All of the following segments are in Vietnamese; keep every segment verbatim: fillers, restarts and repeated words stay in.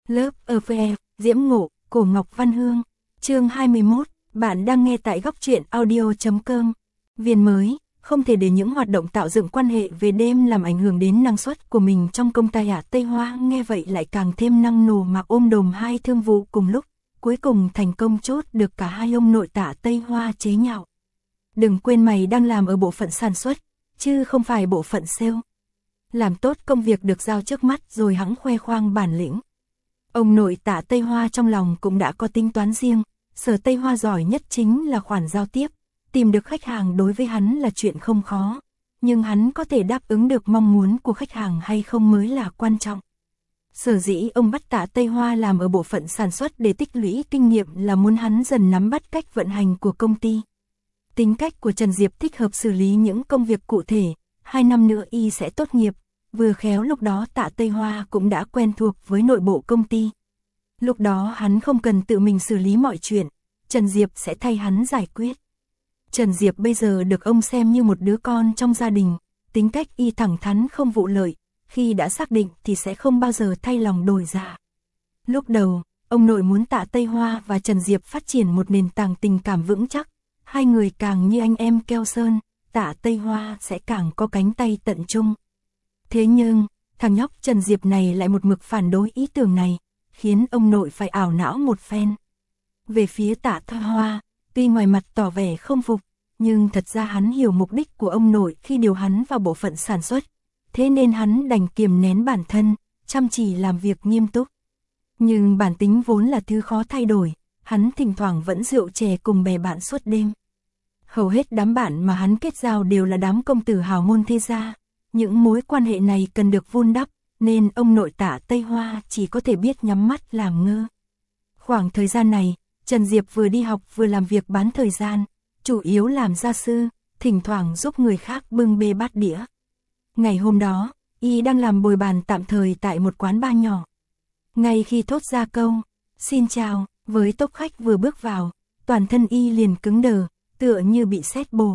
Lớp ở phê, Diễm Ngộ, Cổ Ngọc Văn Hương. Chương hai mươi mốt, bạn đang nghe tại góc truyện audio chấm com. Viên mới, không thể để những hoạt động tạo dựng quan hệ về đêm làm ảnh hưởng đến năng suất của mình trong công ty à. Tây Hoa nghe vậy lại càng thêm năng nổ mà ôm đồm hai thương vụ cùng lúc, cuối cùng thành công chốt được cả hai ông nội Tạ Tây Hoa chế nhạo. Đừng quên mày đang làm ở bộ phận sản xuất, chứ không phải bộ phận sale. Làm tốt công việc được giao trước mắt rồi hẵng khoe khoang bản lĩnh. Ông nội Tạ Tây Hoa trong lòng cũng đã có tính toán riêng, Sở Tây Hoa giỏi nhất chính là khoản giao tiếp, tìm được khách hàng đối với hắn là chuyện không khó, nhưng hắn có thể đáp ứng được mong muốn của khách hàng hay không mới là quan trọng. Sở dĩ ông bắt Tạ Tây Hoa làm ở bộ phận sản xuất để tích lũy kinh nghiệm là muốn hắn dần nắm bắt cách vận hành của công ty. Tính cách của Trần Diệp thích hợp xử lý những công việc cụ thể, hai năm nữa y sẽ tốt nghiệp, vừa khéo lúc đó Tạ Tây Hoa cũng đã quen thuộc với nội bộ công ty. Lúc đó hắn không cần tự mình xử lý mọi chuyện, Trần Diệp sẽ thay hắn giải quyết. Trần Diệp bây giờ được ông xem như một đứa con trong gia đình, tính cách y thẳng thắn không vụ lợi, khi đã xác định thì sẽ không bao giờ thay lòng đổi dạ. Lúc đầu, ông nội muốn Tạ Tây Hoa và Trần Diệp phát triển một nền tảng tình cảm vững chắc, hai người càng như anh em keo sơn, Tạ Tây Hoa sẽ càng có cánh tay tận trung. Thế nhưng, thằng nhóc Trần Diệp này lại một mực phản đối ý tưởng này, khiến ông nội phải ảo não một phen. Về phía Tạ Tây Hoa, tuy ngoài mặt tỏ vẻ không phục, nhưng thật ra hắn hiểu mục đích của ông nội khi điều hắn vào bộ phận sản xuất, thế nên hắn đành kiềm nén bản thân, chăm chỉ làm việc nghiêm túc. Nhưng bản tính vốn là thứ khó thay đổi, hắn thỉnh thoảng vẫn rượu chè cùng bè bạn suốt đêm. Hầu hết đám bạn mà hắn kết giao đều là đám công tử hào môn thế gia, những mối quan hệ này cần được vun đắp, nên ông nội Tạ Tây Hoa chỉ có thể biết nhắm mắt làm ngơ. Khoảng thời gian này, Trần Diệp vừa đi học vừa làm việc bán thời gian, chủ yếu làm gia sư, thỉnh thoảng giúp người khác bưng bê bát đĩa. Ngày hôm đó, y đang làm bồi bàn tạm thời tại một quán bar nhỏ. Ngay khi thốt ra câu, xin chào, với tốp khách vừa bước vào, toàn thân y liền cứng đờ, tựa như bị sét bổ.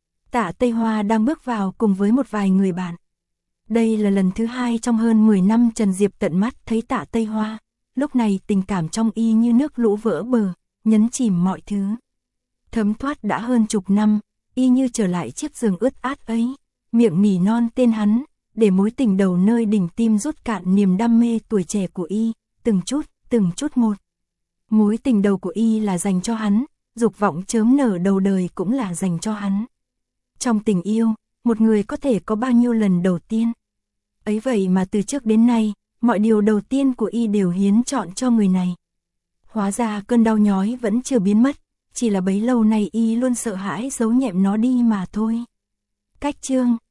Tạ Tây Hoa đang bước vào cùng với một vài người bạn. Đây là lần thứ hai trong hơn mười năm Trần Diệp tận mắt thấy Tạ Tây Hoa, lúc này tình cảm trong y như nước lũ vỡ bờ, nhấn chìm mọi thứ. Thấm thoát đã hơn chục năm, y như trở lại chiếc giường ướt át ấy, miệng nỉ non tên hắn, để mối tình đầu nơi đỉnh tim rút cạn niềm đam mê tuổi trẻ của y, từng chút, từng chút một. Mối tình đầu của y là dành cho hắn, dục vọng chớm nở đầu đời cũng là dành cho hắn. Trong tình yêu, một người có thể có bao nhiêu lần đầu tiên. Ấy vậy mà từ trước đến nay, mọi điều đầu tiên của y đều hiến chọn cho người này. Hóa ra cơn đau nhói vẫn chưa biến mất, chỉ là bấy lâu nay y luôn sợ hãi giấu nhẹm nó đi mà thôi. Cách chương